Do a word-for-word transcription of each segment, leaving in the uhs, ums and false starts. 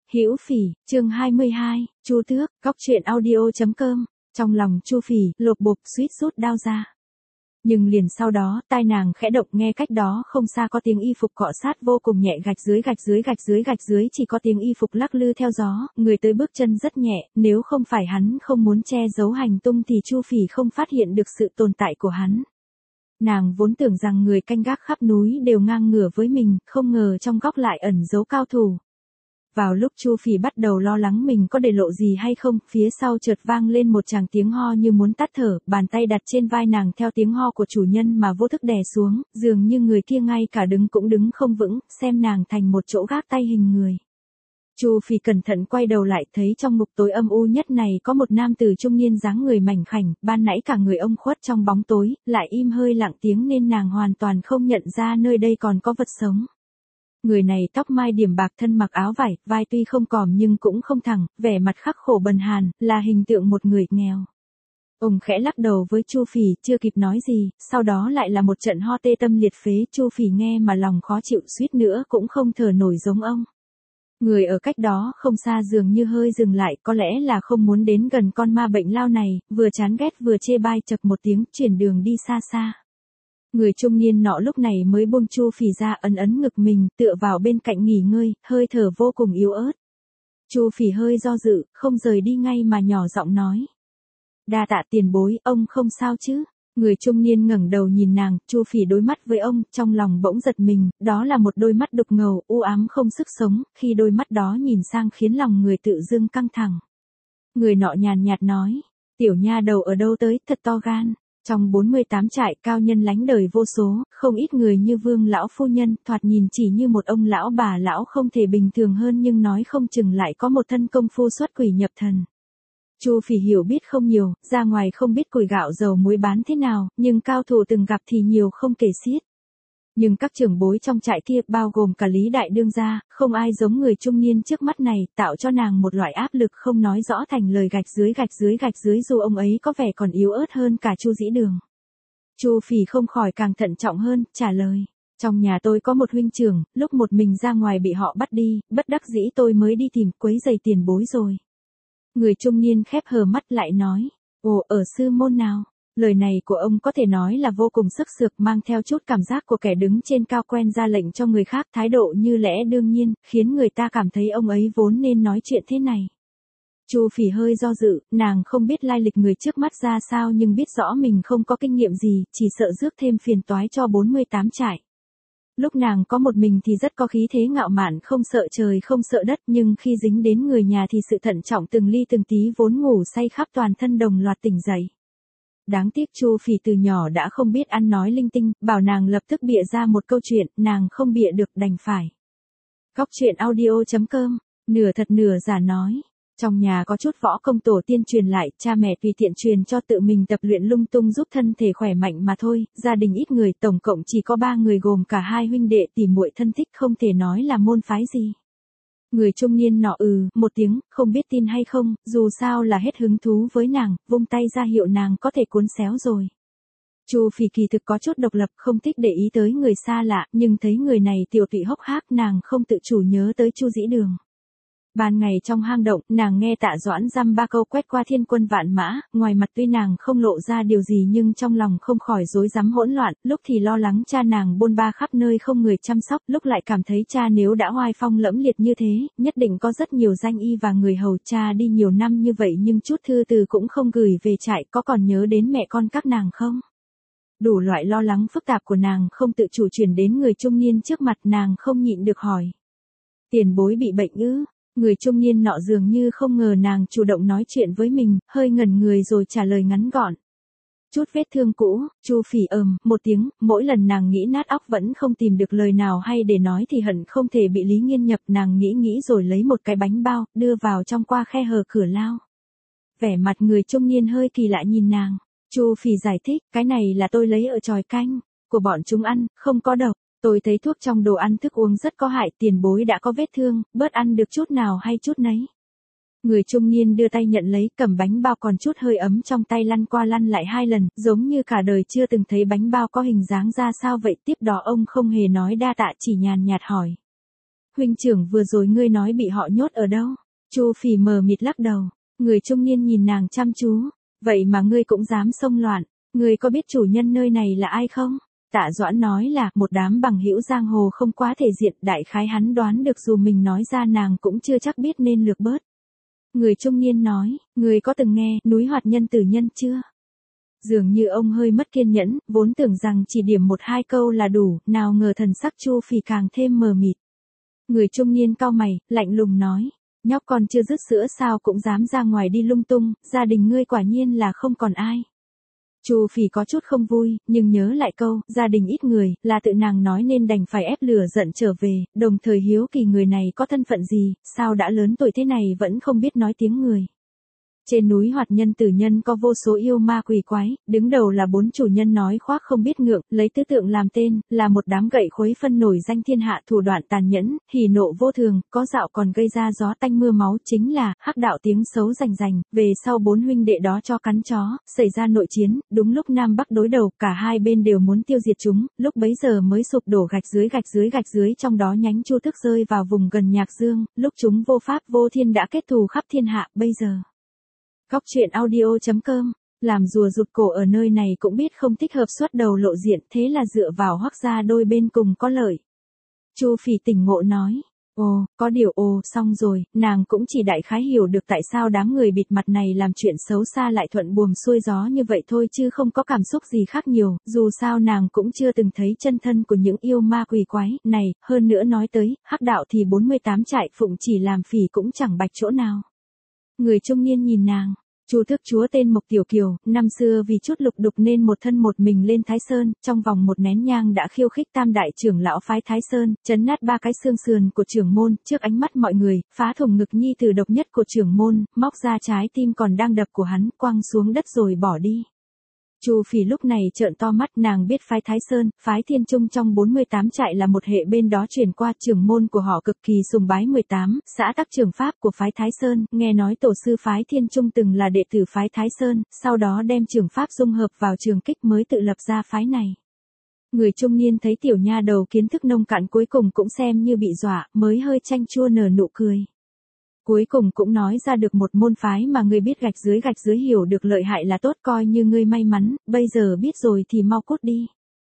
Hữu Phỉ, chương hai mươi hai, Chu Tước, Cóc Truyện Audio chấm com. Trong lòng Chu Phỉ, lột bột suýt rút đao ra. Nhưng liền sau đó, tai nàng khẽ động, nghe cách đó không xa có tiếng y phục cọ sát vô cùng nhẹ, gạch dưới gạch dưới gạch dưới gạch dưới, chỉ có tiếng y phục lắc lư theo gió, người tới bước chân rất nhẹ, nếu không phải hắn không muốn che giấu hành tung thì Chu Phỉ không phát hiện được sự tồn tại của hắn. Nàng vốn tưởng rằng người canh gác khắp núi đều ngang ngửa với mình, không ngờ trong góc lại ẩn giấu cao thủ. Vào lúc Chu Phỉ bắt đầu lo lắng mình có để lộ gì hay không, phía sau chợt vang lên một tràng tiếng ho như muốn tắt thở, bàn tay đặt trên vai nàng theo tiếng ho của chủ nhân mà vô thức đè xuống, dường như người kia ngay cả đứng cũng đứng không vững, xem nàng thành một chỗ gác tay hình người. Chu Phỉ cẩn thận quay đầu lại, thấy trong ngục tối âm u nhất này có một nam tử trung niên dáng người mảnh khảnh, ban nãy cả người ông khuất trong bóng tối, lại im hơi lặng tiếng nên nàng hoàn toàn không nhận ra nơi đây còn có vật sống. Người này tóc mai điểm bạc, thân mặc áo vải, vai tuy không còm nhưng cũng không thẳng, vẻ mặt khắc khổ bần hàn, là hình tượng một người nghèo. Ông khẽ lắc đầu với Chu Phỉ, chưa kịp nói gì, sau đó lại là một trận ho tê tâm liệt phế. Chu Phỉ nghe mà lòng khó chịu, suýt nữa cũng không thở nổi giống ông. Người ở cách đó không xa dường như hơi dừng lại, có lẽ là không muốn đến gần con ma bệnh lao này, vừa chán ghét vừa chê bai, chậc một tiếng, chuyển đường đi xa xa. Người trung niên nọ lúc này mới buông Chu Phỉ ra, ấn ấn ngực mình, tựa vào bên cạnh nghỉ ngơi, hơi thở vô cùng yếu ớt. Chu Phỉ hơi do dự, không rời đi ngay mà nhỏ giọng nói: "Đa tạ tiền bối, ông không sao chứ?" Người trung niên ngẩng đầu nhìn nàng, Chu Phỉ đối mắt với ông, trong lòng bỗng giật mình, đó là một đôi mắt đục ngầu, u ám không sức sống, khi đôi mắt đó nhìn sang khiến lòng người tự dưng căng thẳng. Người nọ nhàn nhạt nói: "Tiểu nha đầu ở đâu tới, thật to gan." Trong bốn mươi tám trại cao nhân lánh đời vô số, không ít người như Vương lão phu nhân, thoạt nhìn chỉ như một ông lão bà lão không thể bình thường hơn, nhưng nói không chừng lại có một thân công phu xuất quỷ nhập thần. Chu Phỉ hiểu biết không nhiều, ra ngoài không biết củi gạo dầu muối bán thế nào, nhưng cao thủ từng gặp thì nhiều không kể xiết. Nhưng các trưởng bối trong trại kia, bao gồm cả Lý Đại Đương gia, không ai giống người trung niên trước mắt này, tạo cho nàng một loại áp lực không nói rõ thành lời, gạch dưới gạch dưới gạch dưới, dù ông ấy có vẻ còn yếu ớt hơn cả Chu Dĩ Đường. Chu Phỉ không khỏi càng thận trọng hơn, trả lời: "Trong nhà tôi có một huynh trưởng, lúc một mình ra ngoài bị họ bắt đi, bất đắc dĩ tôi mới đi tìm, quấy rầy tiền bối rồi." Người trung niên khép hờ mắt lại nói: "Ồ, ở sư môn nào?" Lời này của ông có thể nói là vô cùng sức sược, mang theo chút cảm giác của kẻ đứng trên cao quen ra lệnh cho người khác, thái độ như lẽ đương nhiên, khiến người ta cảm thấy ông ấy vốn nên nói chuyện thế này. Chu Phỉ hơi do dự, nàng không biết lai lịch người trước mắt ra sao nhưng biết rõ mình không có kinh nghiệm gì, chỉ sợ rước thêm phiền toái cho bốn mươi tám trại. Lúc nàng có một mình thì rất có khí thế ngạo mạn, không sợ trời không sợ đất, nhưng khi dính đến người nhà thì sự thận trọng từng ly từng tí vốn ngủ say khắp toàn thân đồng loạt tỉnh dậy. Đáng tiếc Chu Phỉ từ nhỏ đã không biết ăn nói linh tinh, bảo nàng lập tức bịa ra một câu chuyện, nàng không bịa được đành phải. Cóc Truyện Audio chấm com, nửa thật nửa giả nói: "Trong nhà có chút võ công tổ tiên truyền lại, cha mẹ tùy tiện truyền cho, tự mình tập luyện lung tung giúp thân thể khỏe mạnh mà thôi, gia đình ít người, tổng cộng chỉ có ba người gồm cả hai huynh đệ tỉ muội thân thích, không thể nói là môn phái gì." Người trung niên nọ ừ, một tiếng, không biết tin hay không, dù sao là hết hứng thú với nàng, vung tay ra hiệu nàng có thể cuốn xéo rồi. Chu Phỉ kỳ thực có chút độc lập, không thích để ý tới người xa lạ, nhưng thấy người này tiểu tụy hốc hác, nàng không tự chủ nhớ tới Chu Dĩ Đường. Ban ngày trong hang động, nàng nghe Tạ Doãn dăm ba câu quét qua thiên quân vạn mã, ngoài mặt tuy nàng không lộ ra điều gì nhưng trong lòng không khỏi rối rắm hỗn loạn, lúc thì lo lắng cha nàng bôn ba khắp nơi không người chăm sóc, lúc lại cảm thấy cha nếu đã oai phong lẫm liệt như thế, nhất định có rất nhiều danh y và người hầu. Cha đi nhiều năm như vậy nhưng chút thư từ cũng không gửi về trại, có còn nhớ đến mẹ con các nàng không? Đủ loại lo lắng phức tạp của nàng không tự chủ chuyển đến người trung niên trước mặt, nàng không nhịn được hỏi: "Tiền bối bị bệnh ư?" Người trung niên nọ dường như không ngờ nàng chủ động nói chuyện với mình, hơi ngẩn người rồi trả lời ngắn gọn: "Chút vết thương cũ." Chu Phỉ ừm một tiếng, mỗi lần nàng nghĩ nát óc vẫn không tìm được lời nào hay để nói thì hận không thể bị Lý Nghiên nhập, nàng nghĩ nghĩ rồi lấy một cái bánh bao, đưa vào trong qua khe hở cửa lao. Vẻ mặt người trung niên hơi kỳ lạ nhìn nàng. Chu Phỉ giải thích: "Cái này là tôi lấy ở chòi canh của bọn chúng ăn, không có độc. Tôi thấy thuốc trong đồ ăn thức uống rất có hại, tiền bối đã có vết thương, bớt ăn được chút nào hay chút nấy." Người trung niên đưa tay nhận lấy, cầm bánh bao còn chút hơi ấm trong tay lăn qua lăn lại hai lần, giống như cả đời chưa từng thấy bánh bao có hình dáng ra sao vậy. Tiếp đó ông không hề nói đa tạ, chỉ nhàn nhạt hỏi: huynh trưởng vừa rồi ngươi nói bị họ nhốt ở đâu? Chu Phỉ mờ mịt lắc đầu. Người trung niên nhìn nàng chăm chú. Vậy mà ngươi cũng dám xông loạn. Ngươi có biết chủ nhân nơi này là ai không? Tạ Doãn nói là một đám bằng hữu giang hồ không quá thể diện, đại khái hắn đoán được dù mình nói ra nàng cũng chưa chắc biết nên lược bớt. Người trung niên nói, ngươi có từng nghe núi Hoạt Nhân Tử Nhân chưa? Dường như ông hơi mất kiên nhẫn, vốn tưởng rằng chỉ điểm một hai câu là đủ, nào ngờ thần sắc Chu Phỉ càng thêm mờ mịt. Người trung niên cau mày, lạnh lùng nói, nhóc con chưa dứt sữa sao cũng dám ra ngoài đi lung tung, gia đình ngươi quả nhiên là không còn ai. Chu Phỉ có chút không vui, nhưng nhớ lại câu, gia đình ít người, là tự nàng nói nên đành phải ép lửa giận trở về, đồng thời hiếu kỳ người này có thân phận gì, sao đã lớn tuổi thế này vẫn không biết nói tiếng người. Trên núi Hoạt Nhân Tử Nhân có vô số yêu ma quỷ quái, đứng đầu là bốn chủ nhân nói khoác không biết ngượng, lấy tứ tượng làm tên, là một đám gậy khuấy phân nổi danh thiên hạ, thủ đoạn tàn nhẫn, hỉ nộ vô thường, có dạo còn gây ra gió tanh mưa máu, chính là hắc đạo tiếng xấu rành rành. Về sau bốn huynh đệ đó cho cắn chó, xảy ra nội chiến, đúng lúc Nam Bắc đối đầu, cả hai bên đều muốn tiêu diệt chúng, lúc bấy giờ mới sụp đổ gạch dưới gạch dưới gạch dưới, trong đó nhánh Chu Tước rơi vào vùng gần Nhạc Dương, lúc chúng vô pháp vô thiên đã kết thù khắp thiên hạ, bây giờ. Góc truyện audio.com, làm rùa rụt cổ ở nơi này cũng biết không thích hợp xuất đầu lộ diện, thế là dựa vào Hoắc gia đôi bên cùng có lợi. Chu Phỉ tỉnh ngộ nói, ồ, có điều ồ, xong rồi, nàng cũng chỉ đại khái hiểu được tại sao đám người bịt mặt này làm chuyện xấu xa lại thuận buồm xuôi gió như vậy thôi chứ không có cảm xúc gì khác nhiều, dù sao nàng cũng chưa từng thấy chân thân của những yêu ma quỷ quái này, hơn nữa nói tới, hắc đạo thì bốn mươi tám trại phụng chỉ làm phỉ cũng chẳng bạch chỗ nào. Người trung niên nhìn nàng. Chu Tước chúa tên Mộc Tiểu Kiều, năm xưa vì chút lục đục nên một thân một mình lên Thái Sơn, trong vòng một nén nhang đã khiêu khích tam đại trưởng lão phái Thái Sơn, chấn nát ba cái xương sườn của trưởng môn, trước ánh mắt mọi người, phá thủng ngực nhi tử độc nhất của trưởng môn, móc ra trái tim còn đang đập của hắn, quăng xuống đất rồi bỏ đi. Chu Phỉ lúc này trợn to mắt, nàng biết phái Thái Sơn, phái Thiên Trung trong bốn mươi tám trại là một hệ bên đó truyền qua, trưởng môn của họ cực kỳ sùng bái mười tám, xã tắc trưởng pháp của phái Thái Sơn, nghe nói tổ sư phái Thiên Trung từng là đệ tử phái Thái Sơn, sau đó đem trưởng pháp dung hợp vào trường kích mới tự lập ra phái này. Người trung niên thấy tiểu nha đầu kiến thức nông cạn cuối cùng cũng xem như bị dọa, mới hơi chanh chua nở nụ cười. Cuối cùng cũng nói ra được một môn phái mà ngươi biết gạch dưới gạch dưới hiểu được lợi hại là tốt, coi như ngươi may mắn, bây giờ biết rồi thì mau cút đi.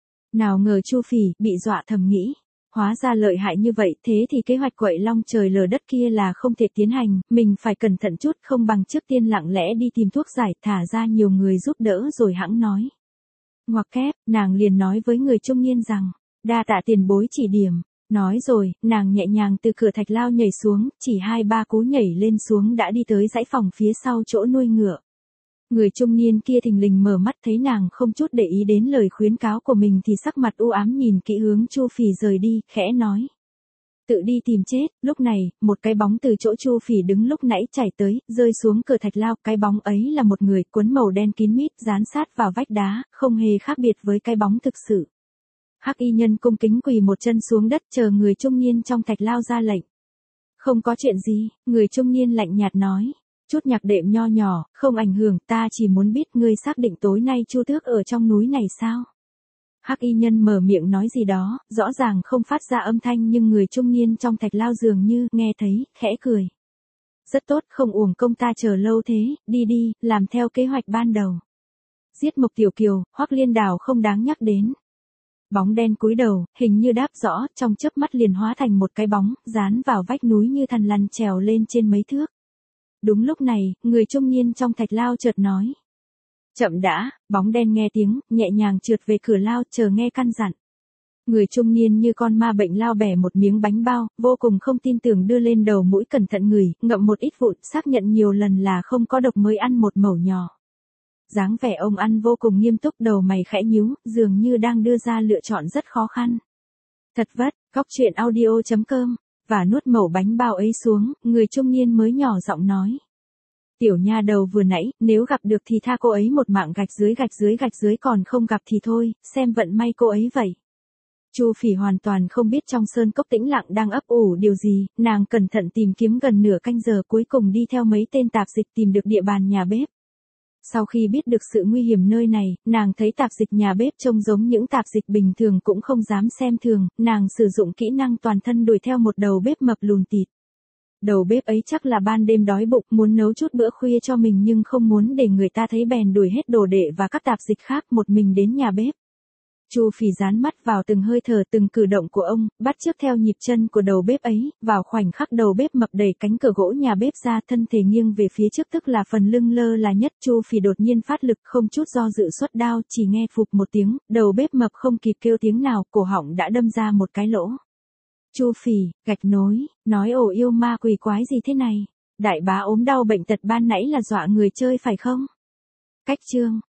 Nào ngờ Chu Phỉ bị dọa thầm nghĩ, hóa ra lợi hại như vậy, thế thì kế hoạch quậy long trời lở đất kia là không thể tiến hành, mình phải cẩn thận chút, không bằng trước tiên lặng lẽ đi tìm thuốc giải, thả ra nhiều người giúp đỡ rồi hẵng nói. Ngoặc kép, nàng liền nói với người trung niên rằng, đa tạ tiền bối chỉ điểm. Nói rồi, nàng nhẹ nhàng từ cửa thạch lao nhảy xuống, chỉ hai ba cú nhảy lên xuống đã đi tới dãy phòng phía sau chỗ nuôi ngựa. Người trung niên kia thình lình mở mắt thấy nàng không chút để ý đến lời khuyến cáo của mình thì sắc mặt u ám nhìn kỹ hướng Chu Phỉ rời đi, khẽ nói. Tự đi tìm chết, lúc này, một cái bóng từ chỗ Chu Phỉ đứng lúc nãy chảy tới, rơi xuống cửa thạch lao, cái bóng ấy là một người, quấn màu đen kín mít, dán sát vào vách đá, không hề khác biệt với cái bóng thực sự. Hắc y nhân cung kính quỳ một chân xuống đất chờ người trung niên trong thạch lao ra lệnh. Không có chuyện gì, người trung niên lạnh nhạt nói. Chút nhạc đệm nho nhỏ, không ảnh hưởng, ta chỉ muốn biết ngươi xác định tối nay Chu Tước ở trong núi này sao? Hắc y nhân mở miệng nói gì đó, rõ ràng không phát ra âm thanh nhưng người trung niên trong thạch lao dường như nghe thấy, khẽ cười. Rất tốt, không uổng công ta chờ lâu thế, đi đi, làm theo kế hoạch ban đầu. Giết Mộc Tiểu Kiều, Hoắc Liên Đào không đáng nhắc đến. Bóng đen cúi đầu, hình như đáp rõ, trong chớp mắt liền hóa thành một cái bóng, dán vào vách núi như thằn lằn trèo lên trên mấy thước. Đúng lúc này, người trung niên trong thạch lao chợt nói. Chậm đã, bóng đen nghe tiếng, nhẹ nhàng trượt về cửa lao, chờ nghe căn dặn. Người trung niên như con ma bệnh lao bẻ một miếng bánh bao, vô cùng không tin tưởng đưa lên đầu mũi cẩn thận ngửi, ngậm một ít vụn, xác nhận nhiều lần là không có độc mới ăn một mẩu nhỏ. Dáng vẻ ông ăn vô cùng nghiêm túc, đầu mày khẽ nhíu, dường như đang đưa ra lựa chọn rất khó khăn. Thật vất, góc truyện audio.com, và nuốt mẩu bánh bao ấy xuống, người trung niên mới nhỏ giọng nói. Tiểu nha đầu vừa nãy, nếu gặp được thì tha cô ấy một mạng, gạch dưới gạch dưới gạch dưới, còn không gặp thì thôi, xem vận may cô ấy vậy. Chu Phỉ hoàn toàn không biết trong sơn cốc tĩnh lặng đang ấp ủ điều gì, nàng cẩn thận tìm kiếm gần nửa canh giờ cuối cùng đi theo mấy tên tạp dịch tìm được địa bàn nhà bếp. Sau khi biết được sự nguy hiểm nơi này, nàng thấy tạp dịch nhà bếp trông giống những tạp dịch bình thường cũng không dám xem thường, nàng sử dụng kỹ năng toàn thân đuổi theo một đầu bếp mập lùn tịt. Đầu bếp ấy chắc là ban đêm đói bụng muốn nấu chút bữa khuya cho mình nhưng không muốn để người ta thấy bèn đuổi hết đồ đệ và các tạp dịch khác một mình đến nhà bếp. Chu Phỉ dán mắt vào từng hơi thở từng cử động của ông, bắt chước theo nhịp chân của đầu bếp ấy, vào khoảnh khắc đầu bếp mập đẩy cánh cửa gỗ nhà bếp ra thân thể nghiêng về phía trước tức là phần lưng lơ là nhất. Chu Phỉ đột nhiên phát lực không chút do dự xuất đao chỉ nghe phụp một tiếng, đầu bếp mập không kịp kêu tiếng nào, cổ họng đã đâm ra một cái lỗ. Chu Phỉ, gạch nối, nói ổ yêu ma quỷ quái gì thế này? Đại bá ốm đau bệnh tật ban nãy là dọa người chơi phải không? Cách chương